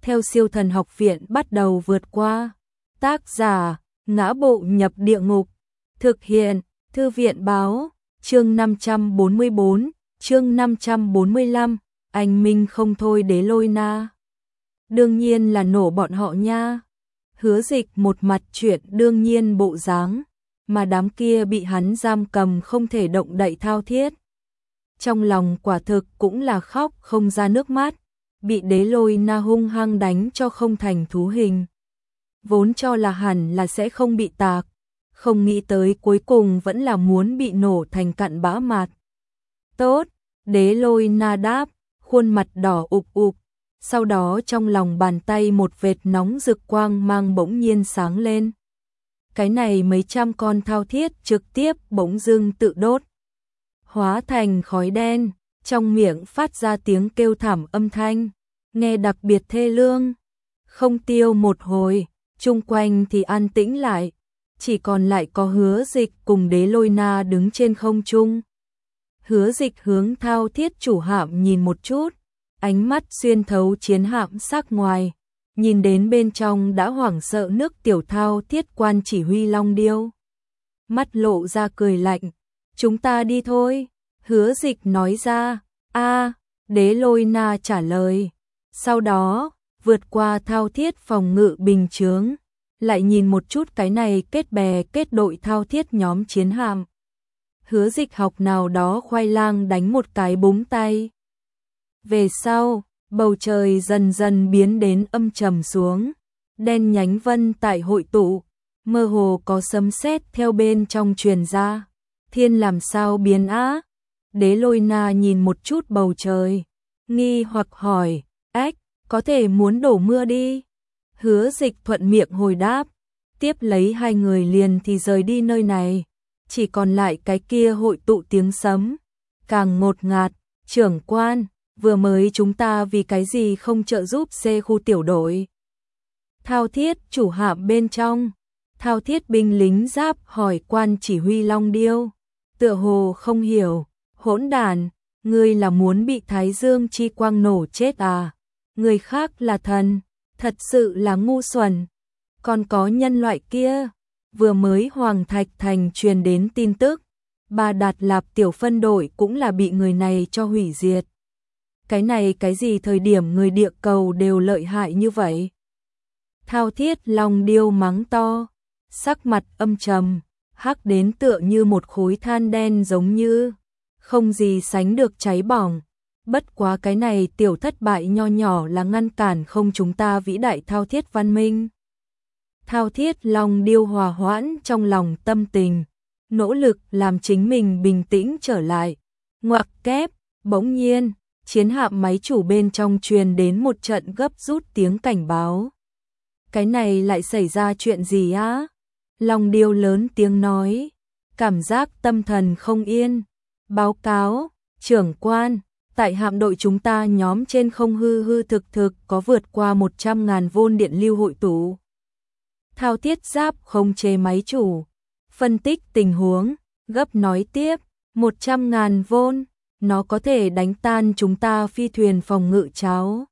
theo siêu thần học viện bắt đầu vượt qua. Tác giả, Ngã Bộ Nhập Địa Ngục. Thực hiện, Thư viện Báo. Chương 544, chương 545, anh Minh không thôi Đế Lôi Na. Đương nhiên là nổ bọn họ nha. Hứa Dịch một mặt chuyện đương nhiên bộ dáng, mà đám kia bị hắn giam cầm không thể động đậy thao thiết. Trong lòng quả thực cũng là khóc không ra nước mắt, bị Đế Lôi Na hung hăng đánh cho không thành thú hình. Vốn cho là hẳn là sẽ không bị tạc, không nghĩ tới cuối cùng vẫn là muốn bị nổ thành cặn bã mạt. Tốt, Đế Lôi Na đáp, khuôn mặt đỏ ục ục, sau đó trong lòng bàn tay một vệt nóng rực quang mang bỗng nhiên sáng lên. Cái này mấy trăm con thao thiết trực tiếp bỗng dưng tự đốt, hóa thành khói đen, trong miệng phát ra tiếng kêu thảm âm thanh, nghe đặc biệt thê lương. Không tiêu một hồi, chung quanh thì an tĩnh lại, chỉ còn lại có Hứa Dịch cùng Đế Lôi Na đứng trên không trung. Hứa Dịch hướng thao thiết chủ hạm nhìn một chút, ánh mắt xuyên thấu chiến hạm sắc ngoài, nhìn đến bên trong đã hoảng sợ nước tiểu thao thiết quan chỉ huy Long Điêu. Mắt lộ ra cười lạnh, chúng ta đi thôi, Hứa Dịch nói ra. Đế Lôi Na trả lời. Sau đó, vượt qua thao thiết phòng ngự bình chướng, lại nhìn một chút cái này kết bè kết đội thao thiết nhóm chiến hạm. Hứa Dịch học nào đó khoai lang đánh một cái búng tay. Về sau, bầu trời dần dần biến đến âm trầm xuống, đen nhánh vân tại hội tụ, mơ hồ có sấm sét theo bên trong truyền ra. Thiên làm sao biến á? Đế Lôi Na nhìn một chút bầu trời, nghi hoặc hỏi, ách, có thể muốn đổ mưa đi. Hứa Dịch thuận miệng hồi đáp, tiếp lấy hai người liền thì rời đi nơi này, chỉ còn lại cái kia hội tụ tiếng sấm, càng ngột ngạt. Trưởng quan, vừa mới chúng ta vì cái gì không trợ giúp C khu tiểu đội? Thao thiết chủ hạm bên trong, thao thiết binh lính giáp hỏi quan chỉ huy Long Điêu, tựa hồ không hiểu, hỗn đản, ngươi là muốn bị Thái Dương chi quang nổ chết à? Người khác là thần, thật sự là ngu xuẩn. Còn có nhân loại kia, vừa mới Hoàng Thạch Thành truyền đến tin tức, Ba Đạt Lạp tiểu phân đội cũng là bị người này cho hủy diệt. Cái này cái gì thời điểm người địa cầu đều lợi hại như vậy? Thao thiết Long Điêu mắng to, sắc mặt âm trầm, hắc đến tựa như một khối than đen giống như không gì sánh được cháy bỏng. Bất quá cái này tiểu thất bại nho nhỏ là ngăn cản không chúng ta vĩ đại thao thiết văn minh. Thao thiết Long Điêu hòa hoãn trong lòng tâm tình, nỗ lực làm chính mình bình tĩnh trở lại. Ngoặc kép, bỗng nhiên, chiến hạm máy chủ bên trong truyền đến một trận gấp rút tiếng cảnh báo. Cái này lại xảy ra chuyện gì á? Long Điêu lớn tiếng nói, cảm giác tâm thần không yên. Báo cáo, trưởng quan, tại hạm đội chúng ta nhóm trên không hư thực có vượt qua 100.000 vôn điện lưu hội tụ. Thao thiết giáp không chế máy chủ, phân tích tình huống, gấp nói tiếp, 100.000 vôn, nó có thể đánh tan chúng ta phi thuyền phòng ngự cháo.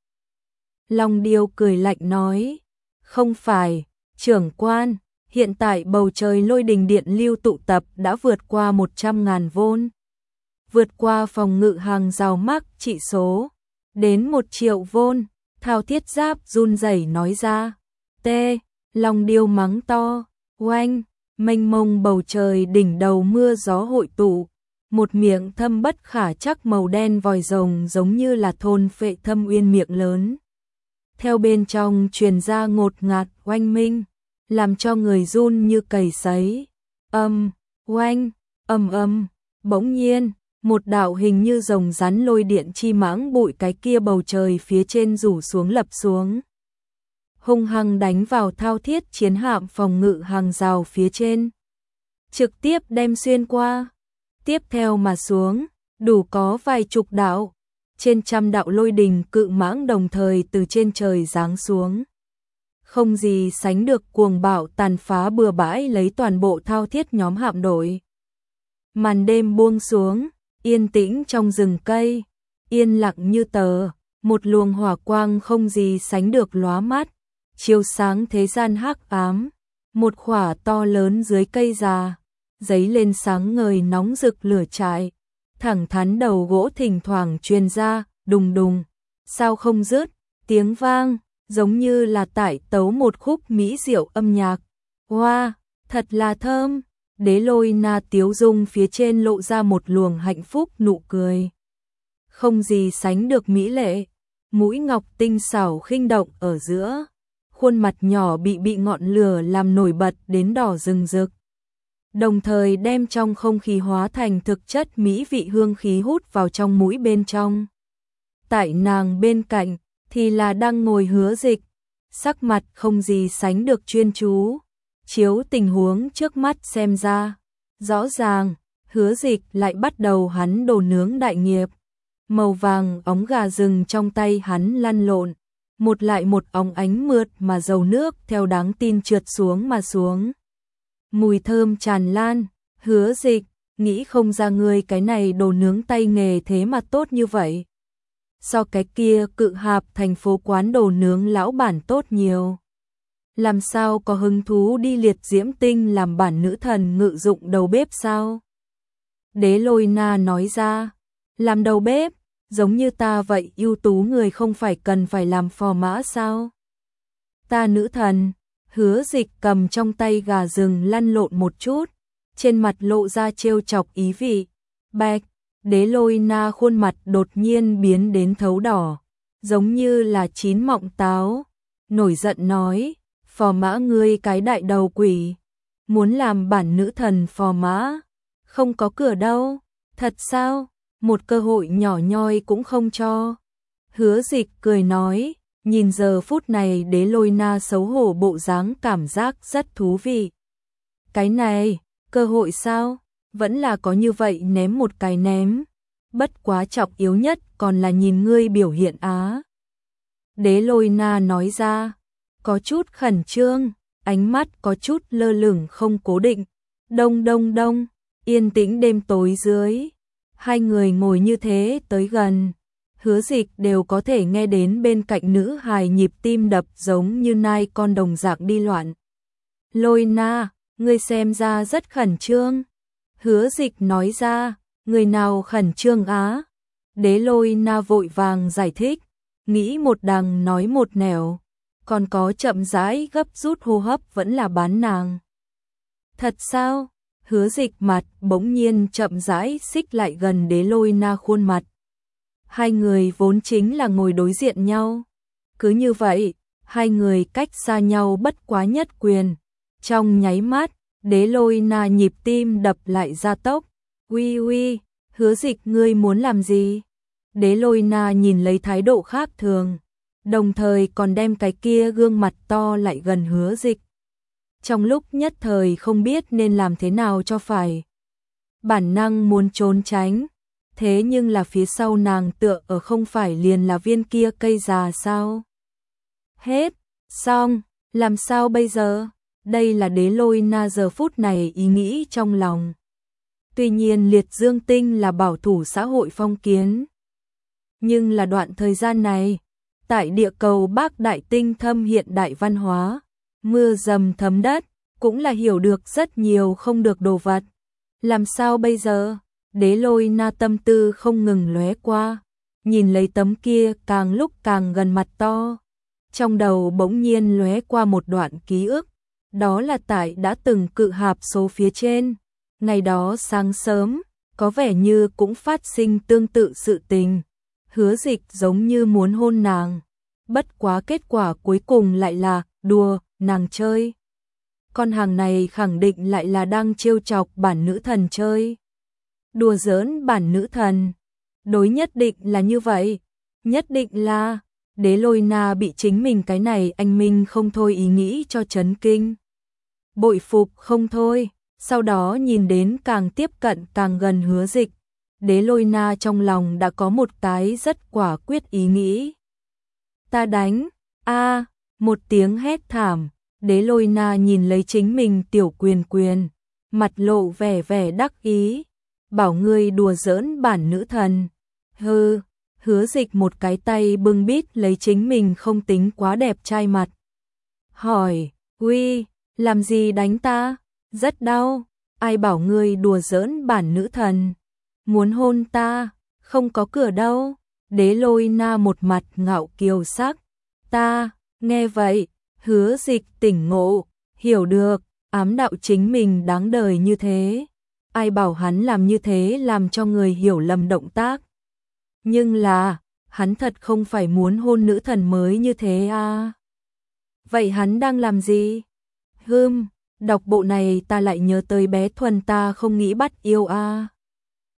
Long Điêu cười lạnh nói, không phải, trưởng quan, hiện tại bầu trời lôi đình điện lưu tụ tập đã vượt qua 100.000 vôn. Vượt qua phòng ngự hàng rào mắc trị số, đến 1 triệu vôn, thao thiết giáp run rẩy nói ra. Long Điêu mắng to, oanh, mênh mông bầu trời đỉnh đầu mưa gió hội tụ, một miệng thâm bất khả trắc màu đen vòi rồng giống như là thôn phệ thâm uyên miệng lớn. Theo bên trong truyền ra ngột ngạt oanh minh, làm cho người run như cầy sấy. Oanh, bỗng nhiên, một đạo hình như rồng rắn lôi điện chi mãng bụi cái kia bầu trời phía trên rủ xuống lập xuống, hung hăng đánh vào thao thiết chiến hạm phòng ngự hàng rào phía trên, trực tiếp đem xuyên qua. Tiếp theo mà xuống, đủ có vài chục đạo, trên trăm đạo lôi đình cự mãng đồng thời từ trên trời giáng xuống. Không gì sánh được cuồng bạo tàn phá bừa bãi lấy toàn bộ thao thiết nhóm hạm đội. Màn đêm buông xuống, yên tĩnh trong rừng cây, yên lặng như tờ, một luồng hỏa quang không gì sánh được lóa mắt, chiếu sáng thế gian hắc ám, một khỏa to lớn dưới cây già, giấy lên sáng ngời nóng rực lửa trại, thẳng thắn đầu gỗ thỉnh thoảng truyền ra, đùng đùng, sao không dứt, tiếng vang, giống như là tải tấu một khúc mỹ diệu âm nhạc. Wow, thật là thơm, Đế Lôi Na tiếu dung phía trên lộ ra một luồng hạnh phúc nụ cười. Không gì sánh được mỹ lệ, mũi ngọc tinh xảo khinh động ở giữa, khuôn mặt nhỏ bị ngọn lửa làm nổi bật đến đỏ rừng rực. Đồng thời đem trong không khí hóa thành thực chất mỹ vị hương khí hút vào trong mũi bên trong. Tại nàng bên cạnh thì là đang ngồi Hứa Dịch, sắc mặt không gì sánh được chuyên chú, chiếu tình huống trước mắt xem ra, rõ ràng, Hứa Dịch lại bắt đầu hắn đồ nướng đại nghiệp. Màu vàng óng gà rừng trong tay hắn lăn lộn, một lại một óng ánh mượt mà dầu nước theo đáng tin trượt xuống mà xuống. Mùi thơm tràn lan, Hứa Dịch, nghĩ không ra ngươi cái này đồ nướng tay nghề thế mà tốt như vậy. So cái kia Cự Hạp thành phố quán đồ nướng lão bản tốt nhiều. Làm sao có hứng thú đi liệt diễm tinh làm bản nữ thần ngự dụng đầu bếp sao? Đế Lôi Na nói ra, làm đầu bếp, giống như ta vậy ưu tú người không phải cần phải làm phò mã sao? Ta nữ thần, Hứa Dịch cầm trong tay gà rừng lăn lộn một chút, trên mặt lộ ra trêu chọc ý vị. Bạch, Đế Lôi Na khuôn mặt đột nhiên biến đến thấu đỏ, giống như là chín mọng táo, nổi giận nói, phò mã ngươi cái đại đầu quỷ, muốn làm bản nữ thần phò mã, không có cửa đâu, thật sao, một cơ hội nhỏ nhoi cũng không cho. Hứa Dịch cười nói, nhìn giờ phút này Đế Lôi Na xấu hổ bộ dáng cảm giác rất thú vị. Cái này, cơ hội sao? Vẫn là có như vậy ném một cái ném. Bất quá trọng yếu nhất còn là nhìn ngươi biểu hiện á. Đế Lôi Na nói ra, có chút khẩn trương, ánh mắt có chút lơ lửng không cố định. Đông đông đông, yên tĩnh đêm tối dưới. Hai người ngồi như thế tới gần. Hứa Dịch đều có thể nghe đến bên cạnh nữ hài nhịp tim đập giống như nai con đồng dạng đi loạn. Lôi Na, ngươi xem ra rất khẩn trương. Hứa Dịch nói ra, người nào khẩn trương á? Đế Lôi Na vội vàng giải thích, nghĩ một đằng nói một nẻo, còn có chậm rãi gấp rút hô hấp vẫn là bán nàng. Thật sao? Hứa Dịch mặt bỗng nhiên chậm rãi xích lại gần Đế Lôi Na khuôn mặt. Hai người vốn chính là ngồi đối diện nhau. Cứ như vậy, hai người cách xa nhau bất quá nhất quyền. Trong nháy mắt, Đế Lôi Na nhịp tim đập lại gia tốc. Uy uy, Hứa Dịch ngươi muốn làm gì? Đế Lôi Na nhìn lấy thái độ khác thường, đồng thời còn đem cái kia gương mặt to lại gần Hứa Dịch. Trong lúc nhất thời không biết nên làm thế nào cho phải. Bản năng muốn trốn tránh, thế nhưng là phía sau nàng tựa ở không phải liền là viên kia cây già sao? Hết, xong, làm sao bây giờ? Đây là Đế Lôi Na giờ phút này ý nghĩ trong lòng. Tuy nhiên liệt dương tinh là bảo thủ xã hội phong kiến. Nhưng là đoạn thời gian này, tại địa cầu Bắc Đại Tinh thâm hiện đại văn hóa, mưa dầm thấm đất, cũng là hiểu được rất nhiều không được đồ vật. Làm sao bây giờ? Đế Lôi Na tâm tư không ngừng lóe qua, nhìn lấy tấm kia càng lúc càng gần mặt to. Trong đầu bỗng nhiên lóe qua một đoạn ký ức, đó là tại đã từng Cự Hạp số phía trên. Ngày đó sáng sớm, có vẻ như cũng phát sinh tương tự sự tình. Hứa Dịch giống như muốn hôn nàng, bất quá kết quả cuối cùng lại là đùa nàng chơi. Con hàng này khẳng định lại là đang trêu chọc bản nữ thần chơi. Đùa giỡn bản nữ thần. Đối nhất định là như vậy. Nhất định là Đế Lôi Na bị chính mình cái này anh minh không thôi ý nghĩ cho chấn kinh. Bội phục không thôi. Sau đó nhìn đến càng tiếp cận càng gần Hứa Dịch, Đế Lôi Na trong lòng đã có một cái rất quả quyết ý nghĩ. Ta đánh, a, một tiếng hét thảm, Đế Lôi Na nhìn lấy chính mình tiểu quyền, mặt lộ vẻ đắc ý, bảo ngươi đùa giỡn bản nữ thần. Hừ, Hứa Dịch một cái tay bưng bít lấy chính mình không tính quá đẹp trai mặt. Hỏi, uy, làm gì đánh ta? Rất đau, ai bảo ngươi đùa giỡn bản nữ thần? Muốn hôn ta, không có cửa đâu. Đế Lôi Na một mặt ngạo kiều sắc. Ta, nghe vậy, Hứa Dịch tỉnh ngộ, hiểu được, ám đạo chính mình đáng đời như thế. Ai bảo hắn làm như thế làm cho người hiểu lầm động tác. Nhưng là, hắn thật không phải muốn hôn nữ thần mới như thế à? Vậy hắn đang làm gì? Đọc bộ này ta lại nhớ tới bé Thuần ta không nghĩ bắt yêu à?